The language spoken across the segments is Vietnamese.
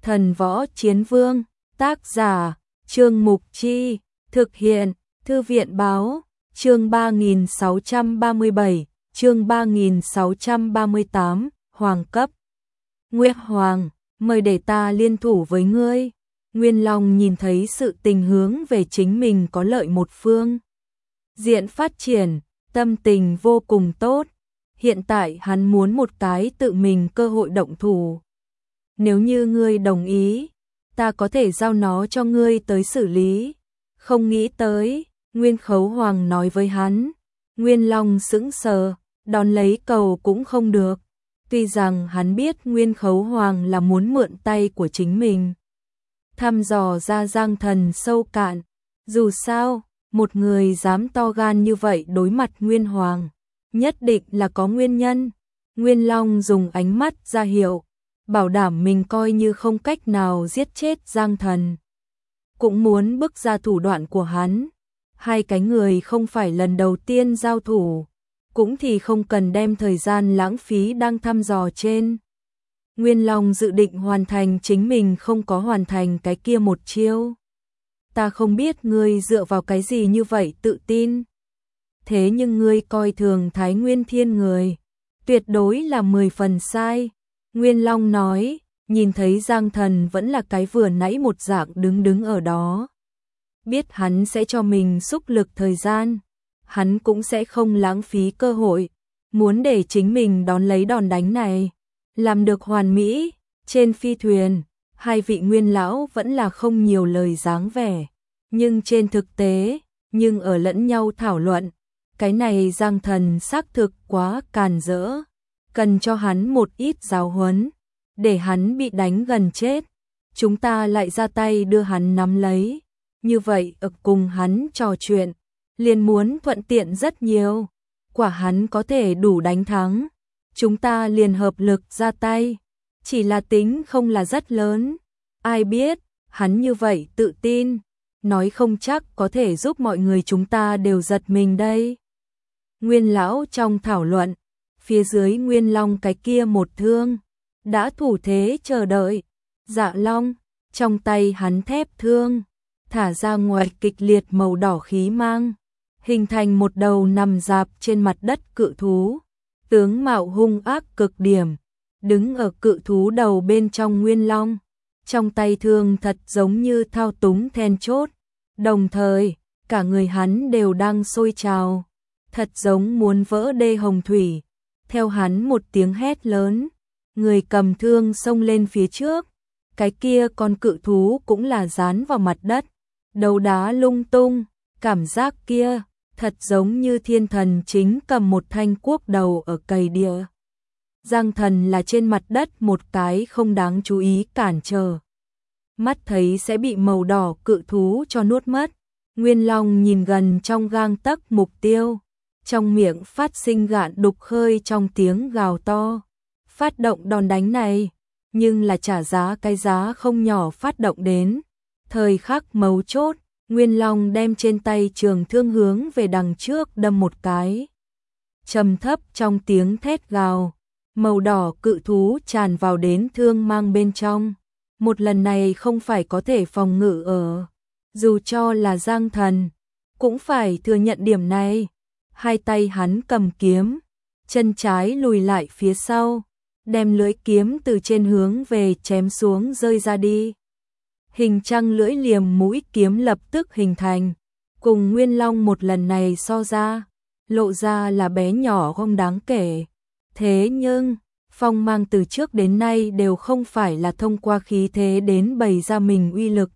Thần Võ Chiến Vương, tác giả, Trương Mục Chi, thực hiện, Thư viện báo, chương 3637, chương 3638, Hoàng cấp. Nguyệt Hoàng, mời để ta liên thủ với ngươi. Nguyên Long nhìn thấy sự tình hướng về chính mình có lợi một phương diện phát triển, tâm tình vô cùng tốt. Hiện tại hắn muốn một cái tự mình cơ hội động thủ. Nếu như ngươi đồng ý, ta có thể giao nó cho ngươi tới xử lý. Không nghĩ tới, Nguyên Khấu Hoàng nói với hắn. Nguyên Long sững sờ, đón lấy cầu cũng không được. Tuy rằng hắn biết Nguyên Khấu Hoàng là muốn mượn tay của chính mình thăm dò ra Giang Thần sâu cạn. Dù sao, một người dám to gan như vậy đối mặt Nguyên Hoàng, nhất định là có nguyên nhân. Nguyên Long dùng ánh mắt ra hiệu, bảo đảm mình coi như không cách nào giết chết Giang Thần, cũng muốn bức ra thủ đoạn của hắn. Hai cái người không phải lần đầu tiên giao thủ, cũng thì không cần đem thời gian lãng phí đang thăm dò trên. Nguyên Long dự định hoàn thành chính mình không có hoàn thành cái kia một chiêu. Ta không biết ngươi dựa vào cái gì như vậy tự tin. Thế nhưng ngươi coi thường Thái Nguyên Thiên người, tuyệt đối là 10 phần sai. Nguyên Long nói, nhìn thấy Giang Thần vẫn là cái vừa nãy một dạng đứng ở đó. Biết hắn sẽ cho mình xúc lực thời gian, hắn cũng sẽ không lãng phí cơ hội, muốn để chính mình đón lấy đòn đánh này, làm được hoàn mỹ. Trên phi thuyền, hai vị nguyên lão vẫn là không nhiều lời dáng vẻ, nhưng trên thực tế, nhưng ở lẫn nhau thảo luận, cái này Giang Thần xác thực quá càn rỡ, cần cho hắn một ít giáo huấn, để hắn bị đánh gần chết, chúng ta lại ra tay đưa hắn nắm lấy. Như vậy cùng hắn trò chuyện, liền muốn thuận tiện rất nhiều. Quả hắn có thể đủ đánh thắng, chúng ta liền hợp lực ra tay. Chỉ là tính không là rất lớn. Ai biết, hắn như vậy tự tin, nói không chắc có thể giúp mọi người chúng ta đều giật mình đây. Nguyên lão trong thảo luận, phía dưới Nguyên Long cái kia một thương, đã thủ thế chờ đợi. Dạ Long, trong tay hắn thép thương, thả ra ngoài kịch liệt màu đỏ khí mang, hình thành một đầu nằm dạp trên mặt đất cự thú, tướng mạo hung ác cực điểm, đứng ở cự thú đầu bên trong Nguyên Long, trong tay thương thật giống như thao túng then chốt, đồng thời, cả người hắn đều đang sôi trào, thật giống muốn vỡ đê hồng thủy. Theo hắn một tiếng hét lớn, người cầm thương xông lên phía trước, cái kia con cự thú cũng là dán vào mặt đất, đầu đá lung tung, cảm giác kia thật giống như thiên thần chính cầm một thanh cuốc đầu ở cày địa. Giang Thần là trên mặt đất một cái không đáng chú ý cản trở, mắt thấy sẽ bị màu đỏ cự thú cho nuốt mất. Nguyên Long nhìn gần trong gang tấc mục tiêu, trong miệng phát sinh gạn đục khơi trong tiếng gào to, phát động đòn đánh này, nhưng là trả giá cái giá không nhỏ phát động đến. Thời khắc mấu chốt, Nguyên Long đem trên tay trường thương hướng về đằng trước đâm một cái. Trầm thấp trong tiếng thét gào, màu đỏ cự thú tràn vào đến thương mang bên trong. Một lần này không phải có thể phòng ngự ở, dù cho là Giang Thần, cũng phải thừa nhận điểm này. Hai tay hắn cầm kiếm, chân trái lùi lại phía sau, đem lưỡi kiếm từ trên hướng về chém xuống rơi ra đi. Hình trăng lưỡi liềm mũi kiếm lập tức hình thành, cùng Nguyên Long một lần này so ra, lộ ra là bé nhỏ không đáng kể. Thế nhưng, phong mang từ trước đến nay đều không phải là thông qua khí thế đến bày ra mình uy lực,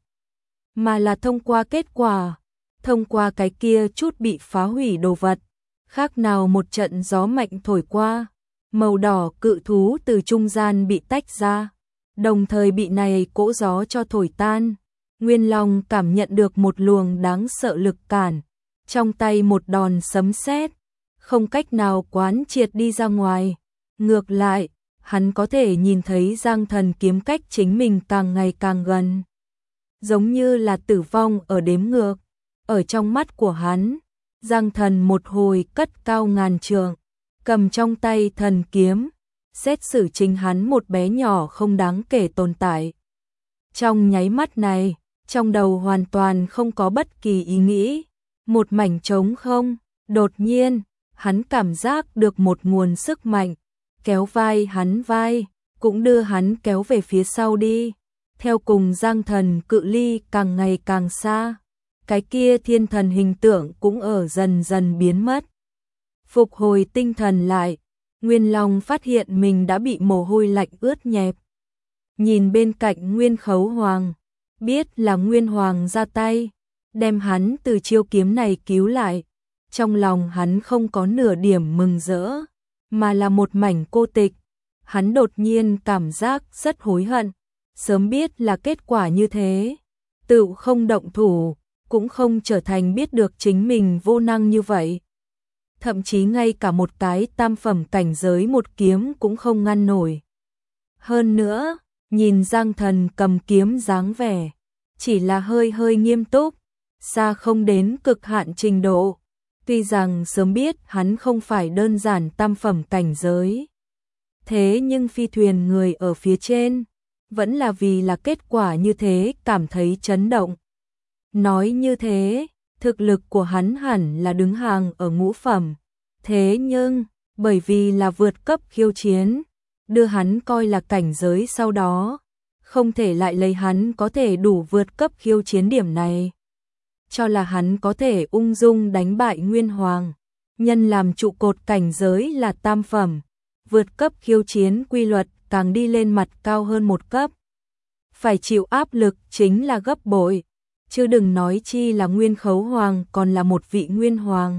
mà là thông qua kết quả, thông qua cái kia chút bị phá hủy đồ vật. Khác nào một trận gió mạnh thổi qua, màu đỏ cự thú từ trung gian bị tách ra, đồng thời bị này cỗ gió cho thổi tan. Nguyên Long cảm nhận được một luồng đáng sợ lực cản, trong tay một đòn sấm sét, không cách nào quán triệt đi ra ngoài. Ngược lại, hắn có thể nhìn thấy Giang Thần kiếm cách chính mình càng ngày càng gần, giống như là tử vong ở đếm ngược. Ở trong mắt của hắn, Giang Thần một hồi cất cao ngàn trượng, cầm trong tay thần kiếm, xét xử chính hắn một bé nhỏ không đáng kể tồn tại. Trong nháy mắt này, trong đầu hoàn toàn không có bất kỳ ý nghĩ, một mảnh trống không, đột nhiên, hắn cảm giác được một nguồn sức mạnh, kéo vai hắn vai, cũng đưa hắn kéo về phía sau đi, theo cùng Giang Thần cự ly càng ngày càng xa, cái kia thiên thần hình tượng cũng ở dần dần biến mất. Phục hồi tinh thần lại, Nguyên Long phát hiện mình đã bị mồ hôi lạnh ướt nhẹp. Nhìn bên cạnh Nguyên Khấu Hoàng, biết là Nguyên Hoàng ra tay, đem hắn từ chiêu kiếm này cứu lại. Trong lòng hắn không có nửa điểm mừng rỡ, mà là một mảnh cô tịch. Hắn đột nhiên cảm giác rất hối hận, sớm biết là kết quả như thế, tự không động thủ, cũng không trở thành biết được chính mình vô năng như vậy. Thậm chí ngay cả một cái tam phẩm cảnh giới một kiếm cũng không ngăn nổi. Hơn nữa, nhìn Giang Thần cầm kiếm dáng vẻ, chỉ là hơi hơi nghiêm túc, xa không đến cực hạn trình độ. Tuy rằng sớm biết hắn không phải đơn giản tam phẩm cảnh giới, thế nhưng phi thuyền người ở phía trên, vẫn là vì là kết quả như thế cảm thấy chấn động. Nói như thế, thực lực của hắn hẳn là đứng hàng ở ngũ phẩm, thế nhưng, bởi vì là vượt cấp khiêu chiến, đưa hắn coi là cảnh giới sau đó, không thể lại lấy hắn có thể đủ vượt cấp khiêu chiến điểm này. Cho là hắn có thể ung dung đánh bại Nguyên Hoàng, nhân làm trụ cột cảnh giới là tam phẩm, vượt cấp khiêu chiến quy luật càng đi lên mặt cao hơn một cấp. Phải chịu áp lực chính là gấp bội, chứ đừng nói chi là Nguyên Khấu Hoàng còn là một vị Nguyên Hoàng.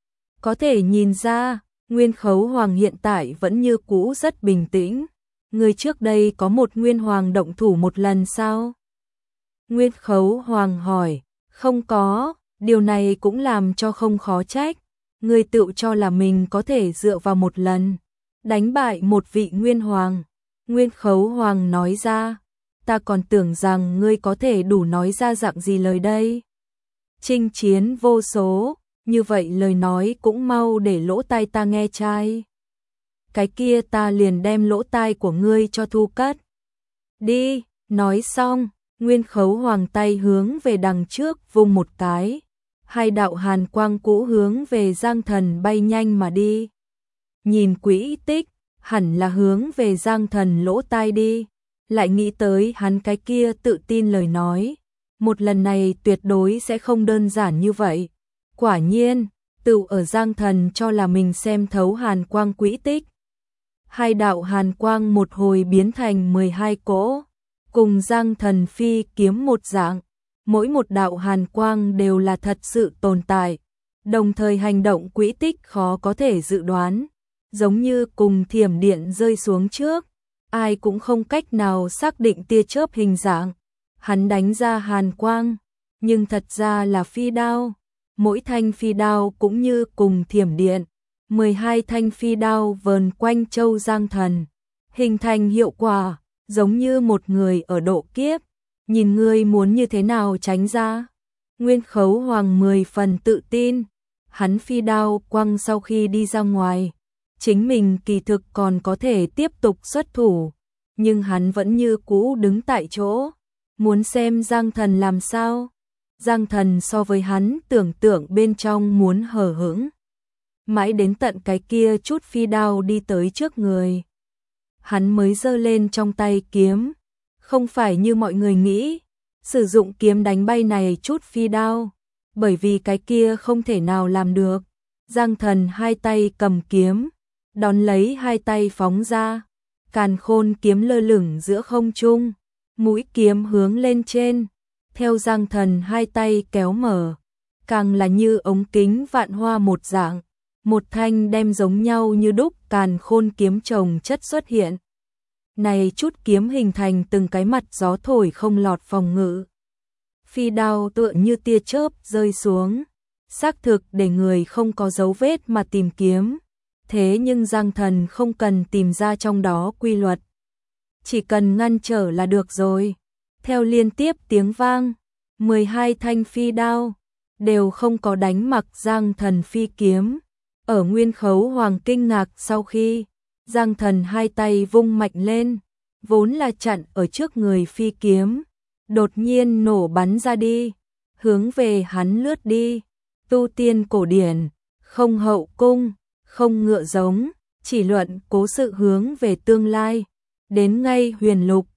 Có thể nhìn ra, Nguyên Khấu Hoàng hiện tại vẫn như cũ rất bình tĩnh. Người trước đây có một Nguyên Hoàng động thủ một lần sao? Nguyên Khấu Hoàng hỏi, không có, điều này cũng làm cho không khó trách. Người tự cho là mình có thể dựa vào một lần, đánh bại một vị Nguyên Hoàng. Nguyên Khấu Hoàng nói ra, ta còn tưởng rằng ngươi có thể đủ nói ra dạng gì lời đây. Chinh chiến vô số, như vậy lời nói cũng mau để lỗ tai ta nghe trai. Cái kia ta liền đem lỗ tai của ngươi cho thu cất. Đi, nói xong, Nguyên Khấu Hoàng tay hướng về đằng trước vung một cái. Hai đạo hàn quang cũ hướng về Giang Thần bay nhanh mà đi. Nhìn quỹ tích, hẳn là hướng về Giang Thần lỗ tai đi. Lại nghĩ tới hắn cái kia tự tin lời nói. Một lần này tuyệt đối sẽ không đơn giản như vậy. Quả nhiên, tự ở Giang Thần cho là mình xem thấu hàn quang quỹ tích. Hai đạo hàn quang một hồi biến thành 12 cỗ, cùng Giang Thần phi kiếm một dạng, mỗi một đạo hàn quang đều là thật sự tồn tại, đồng thời hành động quỹ tích khó có thể dự đoán, giống như cùng thiểm điện rơi xuống trước, ai cũng không cách nào xác định tia chớp hình dạng. Hắn đánh ra hàn quang, nhưng thật ra là phi đao, mỗi thanh phi đao cũng như cùng thiểm điện. 12 thanh phi đao vờn quanh châu Giang Thần, hình thành hiệu quả, giống như một người ở độ kiếp, nhìn ngươi muốn như thế nào tránh ra. Nguyên Khấu Hoàng 10 phần tự tin, hắn phi đao quăng sau khi đi ra ngoài, chính mình kỳ thực còn có thể tiếp tục xuất thủ, nhưng hắn vẫn như cũ đứng tại chỗ, muốn xem Giang Thần làm sao. Giang Thần so với hắn tưởng tượng bên trong muốn hờ hững. Mãi đến tận cái kia chút phi đao đi tới trước người, hắn mới giơ lên trong tay kiếm, không phải như mọi người nghĩ, sử dụng kiếm đánh bay này chút phi đao, bởi vì cái kia không thể nào làm được. Giang Thần hai tay cầm kiếm, đón lấy hai tay phóng ra, càn khôn kiếm lơ lửng giữa không trung, mũi kiếm hướng lên trên, theo Giang Thần hai tay kéo mở, càng là như ống kính vạn hoa một dạng. Một thanh đem giống nhau như đúc càn khôn kiếm chồng chất xuất hiện. Này chút kiếm hình thành từng cái mặt gió thổi không lọt phòng ngự. Phi đao tựa như tia chớp rơi xuống, xác thực để người không có dấu vết mà tìm kiếm. Thế nhưng Giang Thần không cần tìm ra trong đó quy luật, chỉ cần ngăn trở là được rồi. Theo liên tiếp tiếng vang, 12 thanh phi đao đều không có đánh mặc Giang Thần phi kiếm. Ở Nguyên Khấu Hoàng kinh ngạc sau khi, Giang Thần hai tay vung mạnh lên, vốn là chặn ở trước người phi kiếm, đột nhiên nổ bắn ra đi, hướng về hắn lướt đi. Tu tiên cổ điển, không hậu cung, không ngựa giống, chỉ luận cố sự hướng về tương lai. Đến ngay huyền lục,